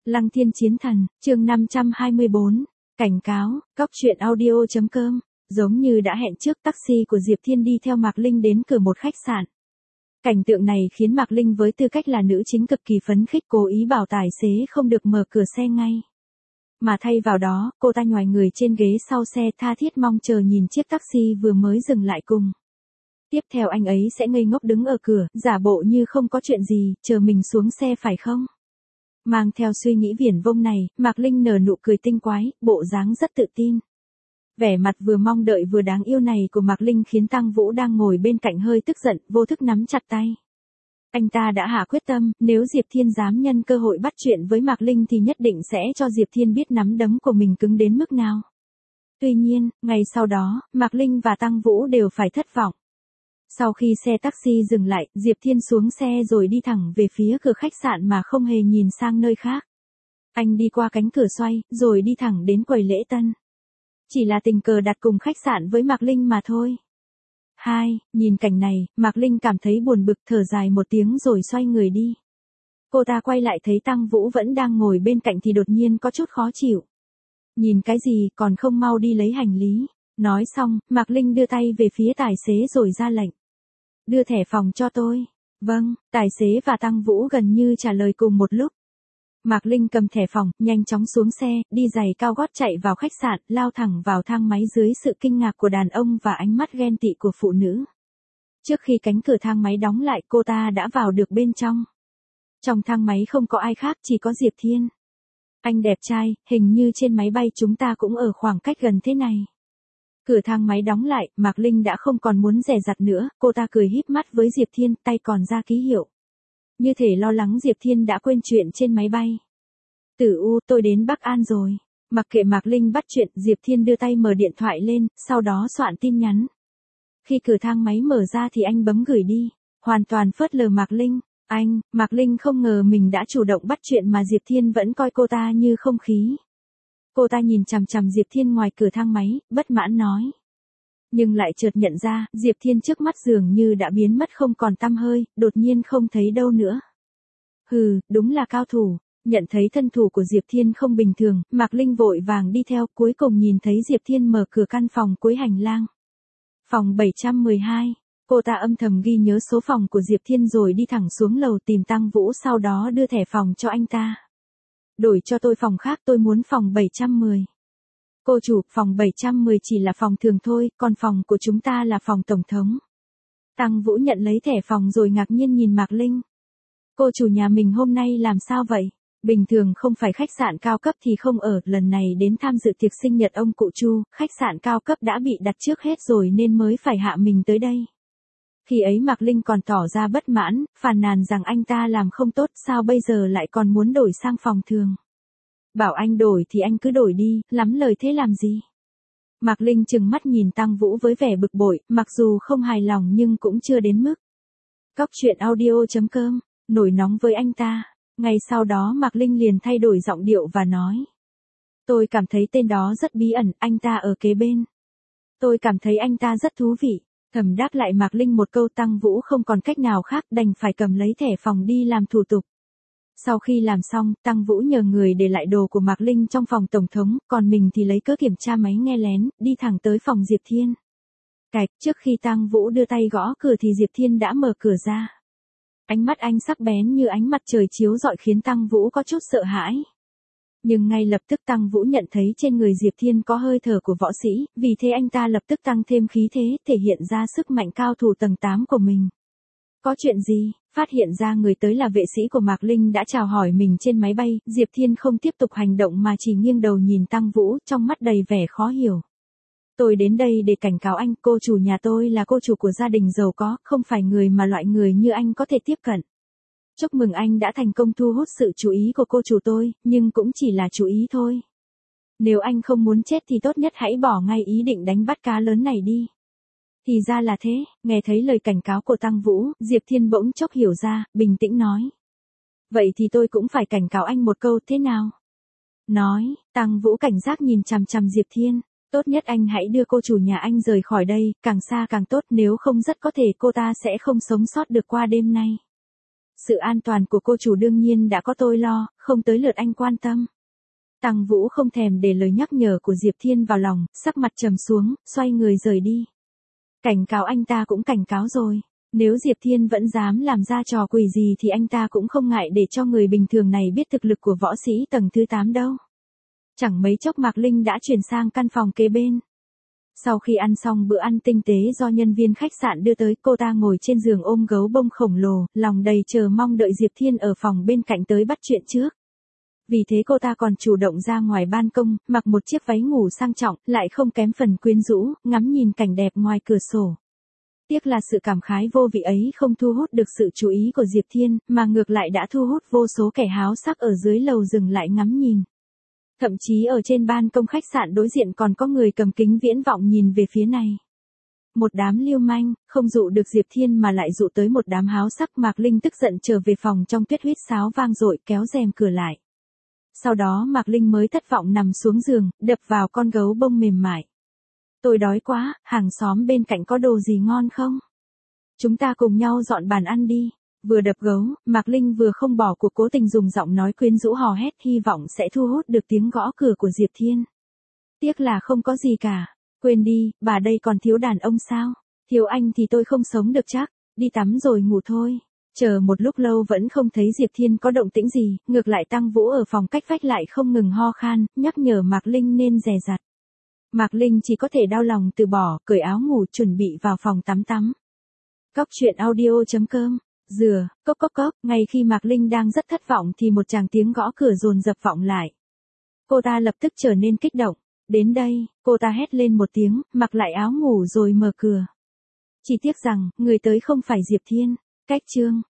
Lăng Thiên Chiến Thần, chương 524, cảnh cáo, Cóc truyện audio.com, giống như đã hẹn trước taxi của Diệp Thiên đi theo Mạc Linh đến cửa một khách sạn. Cảnh tượng này khiến Mạc Linh với tư cách là nữ chính cực kỳ phấn khích, cố ý bảo tài xế không được mở cửa xe ngay. Mà thay vào đó, cô ta nhoài người trên ghế sau xe tha thiết mong chờ nhìn chiếc taxi vừa mới dừng lại cùng. Tiếp theo anh ấy sẽ ngây ngốc đứng ở cửa, giả bộ như không có chuyện gì, chờ mình xuống xe phải không? Mang theo suy nghĩ viển vông này, Mạc Linh nở nụ cười tinh quái, bộ dáng rất tự tin. Vẻ mặt vừa mong đợi vừa đáng yêu này của Mạc Linh khiến Tăng Vũ đang ngồi bên cạnh hơi tức giận, vô thức nắm chặt tay. Anh ta đã hạ quyết tâm, nếu Diệp Thiên dám nhân cơ hội bắt chuyện với Mạc Linh thì nhất định sẽ cho Diệp Thiên biết nắm đấm của mình cứng đến mức nào. Tuy nhiên, ngày sau đó, Mạc Linh và Tăng Vũ đều phải thất vọng. Sau khi xe taxi dừng lại, Diệp Thiên xuống xe rồi đi thẳng về phía cửa khách sạn mà không hề nhìn sang nơi khác. Anh đi qua cánh cửa xoay, rồi đi thẳng đến quầy lễ tân. Chỉ là tình cờ đặt cùng khách sạn với Mạc Linh mà thôi. Nhìn cảnh này, Mạc Linh cảm thấy buồn bực, thở dài một tiếng rồi xoay người đi. Cô ta quay lại thấy Tăng Vũ vẫn đang ngồi bên cạnh thì đột nhiên có chút khó chịu. Nhìn cái gì, còn không mau đi lấy hành lý. Nói xong, Mạc Linh đưa tay về phía tài xế rồi ra lệnh. Đưa thẻ phòng cho tôi. Vâng, tài xế và Tăng Vũ gần như trả lời cùng một lúc. Mạc Linh cầm thẻ phòng, nhanh chóng xuống xe, đi giày cao gót chạy vào khách sạn, lao thẳng vào thang máy dưới sự kinh ngạc của đàn ông và ánh mắt ghen tị của phụ nữ. Trước khi cánh cửa thang máy đóng lại, cô ta đã vào được bên trong. Trong thang máy không có ai khác, chỉ có Diệp Thiên. Anh đẹp trai, hình như trên máy bay chúng ta cũng ở khoảng cách gần thế này. Cửa thang máy đóng lại, Mạc Linh đã không còn muốn dè dặt nữa, cô ta cười híp mắt với Diệp Thiên, tay còn ra ký hiệu. Như thể lo lắng Diệp Thiên đã quên chuyện trên máy bay. Tử U, tôi đến Bắc An rồi. Mặc kệ Mạc Linh bắt chuyện, Diệp Thiên đưa tay mở điện thoại lên, sau đó soạn tin nhắn. Khi cửa thang máy mở ra thì anh bấm gửi đi, hoàn toàn phớt lờ Mạc Linh. Mạc Linh không ngờ mình đã chủ động bắt chuyện mà Diệp Thiên vẫn coi cô ta như không khí. Cô ta nhìn chằm chằm Diệp Thiên ngoài cửa thang máy, bất mãn nói. Nhưng lại chợt nhận ra, Diệp Thiên trước mắt dường như đã biến mất không còn tăm hơi, đột nhiên không thấy đâu nữa. Đúng là cao thủ. Nhận thấy thân thủ của Diệp Thiên không bình thường, Mạc Linh vội vàng đi theo, cuối cùng nhìn thấy Diệp Thiên mở cửa căn phòng cuối hành lang. Phòng 712. Cô ta âm thầm ghi nhớ số phòng của Diệp Thiên rồi đi thẳng xuống lầu tìm Tăng Vũ, sau đó đưa thẻ phòng cho anh ta. Đổi cho tôi phòng khác, tôi muốn phòng 710. Cô chủ, phòng 710 chỉ là phòng thường thôi, còn phòng của chúng ta là phòng tổng thống. Tăng Vũ nhận lấy thẻ phòng rồi ngạc nhiên nhìn Mạc Linh. Cô chủ nhà mình hôm nay làm sao vậy? Bình thường không phải khách sạn cao cấp thì không ở, lần này đến tham dự tiệc sinh nhật ông cụ Chu, khách sạn cao cấp đã bị đặt trước hết rồi nên mới phải hạ mình tới đây. Khi ấy Mạc Linh còn tỏ ra bất mãn, phàn nàn rằng anh ta làm không tốt, sao bây giờ lại còn muốn đổi sang phòng thường. Bảo anh đổi thì anh cứ đổi đi, lắm lời thế làm gì? Mạc Linh trừng mắt nhìn Tăng Vũ với vẻ bực bội, mặc dù không hài lòng nhưng cũng chưa đến mức. Cóc truyện audio.com, nổi nóng với anh ta. Ngay sau đó Mạc Linh liền thay đổi giọng điệu và nói. Tôi cảm thấy tên đó rất bí ẩn, anh ta ở kế bên. Tôi cảm thấy anh ta rất thú vị. Thầm đáp lại Mạc Linh một câu, Tăng Vũ không còn cách nào khác đành phải cầm lấy thẻ phòng đi làm thủ tục. Sau khi làm xong, Tăng Vũ nhờ người để lại đồ của Mạc Linh trong phòng tổng thống, còn mình thì lấy cớ kiểm tra máy nghe lén, đi thẳng tới phòng Diệp Thiên. Trước khi Tăng Vũ đưa tay gõ cửa thì Diệp Thiên đã mở cửa ra. Ánh mắt anh sắc bén như ánh mặt trời chiếu rọi khiến Tăng Vũ có chút sợ hãi. Nhưng ngay lập tức Tăng Vũ nhận thấy trên người Diệp Thiên có hơi thở của võ sĩ, vì thế anh ta lập tức tăng thêm khí thế, thể hiện ra sức mạnh cao thủ tầng 8 của mình. Có chuyện gì? Phát hiện ra người tới là vệ sĩ của Mạc Linh đã chào hỏi mình trên máy bay, Diệp Thiên không tiếp tục hành động mà chỉ nghiêng đầu nhìn Tăng Vũ, trong mắt đầy vẻ khó hiểu. Tôi đến đây để cảnh cáo anh, cô chủ nhà tôi là cô chủ của gia đình giàu có, không phải người mà loại người như anh có thể tiếp cận. Chúc mừng anh đã thành công thu hút sự chú ý của cô chủ tôi, nhưng cũng chỉ là chú ý thôi. Nếu anh không muốn chết thì tốt nhất hãy bỏ ngay ý định đánh bắt cá lớn này đi. Thì ra là thế, nghe thấy lời cảnh cáo của Tăng Vũ, Diệp Thiên bỗng chốc hiểu ra, bình tĩnh nói. Vậy thì tôi cũng phải cảnh cáo anh một câu, thế nào? Nói, Tăng Vũ cảnh giác nhìn chằm chằm Diệp Thiên. Tốt nhất anh hãy đưa cô chủ nhà anh rời khỏi đây, càng xa càng tốt, nếu không rất có thể cô ta sẽ không sống sót được qua đêm nay. Sự an toàn của cô chủ đương nhiên đã có tôi lo, không tới lượt anh quan tâm. Tăng Vũ không thèm để lời nhắc nhở của Diệp Thiên vào lòng, sắc mặt trầm xuống, xoay người rời đi. Cảnh cáo anh ta cũng cảnh cáo rồi. Nếu Diệp Thiên vẫn dám làm ra trò quỷ gì thì anh ta cũng không ngại để cho người bình thường này biết thực lực của võ sĩ tầng thứ 8 đâu. Chẳng mấy chốc Mạc Linh đã chuyển sang căn phòng kế bên. Sau khi ăn xong bữa ăn tinh tế do nhân viên khách sạn đưa tới, cô ta ngồi trên giường ôm gấu bông khổng lồ, lòng đầy chờ mong đợi Diệp Thiên ở phòng bên cạnh tới bắt chuyện trước. Vì thế cô ta còn chủ động ra ngoài ban công, mặc một chiếc váy ngủ sang trọng, lại không kém phần quyến rũ, ngắm nhìn cảnh đẹp ngoài cửa sổ. Tiếc là sự cảm khái vô vị ấy không thu hút được sự chú ý của Diệp Thiên, mà ngược lại đã thu hút vô số kẻ háo sắc ở dưới lầu dừng lại ngắm nhìn. Thậm chí ở trên ban công khách sạn đối diện còn có người cầm kính viễn vọng nhìn về phía này. Một đám lưu manh, không dụ được Diệp Thiên mà lại dụ tới một đám háo sắc. Mạc Linh tức giận trở về phòng trong tuyết huýt sáo vang dội, kéo rèm cửa lại. Sau đó Mạc Linh mới thất vọng nằm xuống giường, đập vào con gấu bông mềm mại. Tôi đói quá, hàng xóm bên cạnh có đồ gì ngon không? Chúng ta cùng nhau dọn bàn ăn đi. Vừa đập gấu, Mạc Linh vừa không bỏ cuộc, cố tình dùng giọng nói quyến rũ hò hét, hy vọng sẽ thu hút được tiếng gõ cửa của Diệp Thiên. Tiếc là không có gì cả. Quên đi, bà đây còn thiếu đàn ông sao? Thiếu anh thì tôi không sống được chắc. Đi tắm rồi ngủ thôi. Chờ một lúc lâu vẫn không thấy Diệp Thiên có động tĩnh gì, ngược lại Tăng Vũ ở phòng cách vách lại không ngừng ho khan, nhắc nhở Mạc Linh nên dè dặt. Mạc Linh chỉ có thể đau lòng từ bỏ, cởi áo ngủ chuẩn bị vào phòng tắm. Cóc truyện audio.com. Dừa, cốc cốc cốc, ngay khi Mạc Linh đang rất thất vọng thì một tràng tiếng gõ cửa dồn dập vọng lại. Cô ta lập tức trở nên kích động. Đến đây, cô ta hét lên một tiếng, mặc lại áo ngủ rồi mở cửa. Chỉ tiếc rằng, người tới không phải Diệp Thiên. Cách chương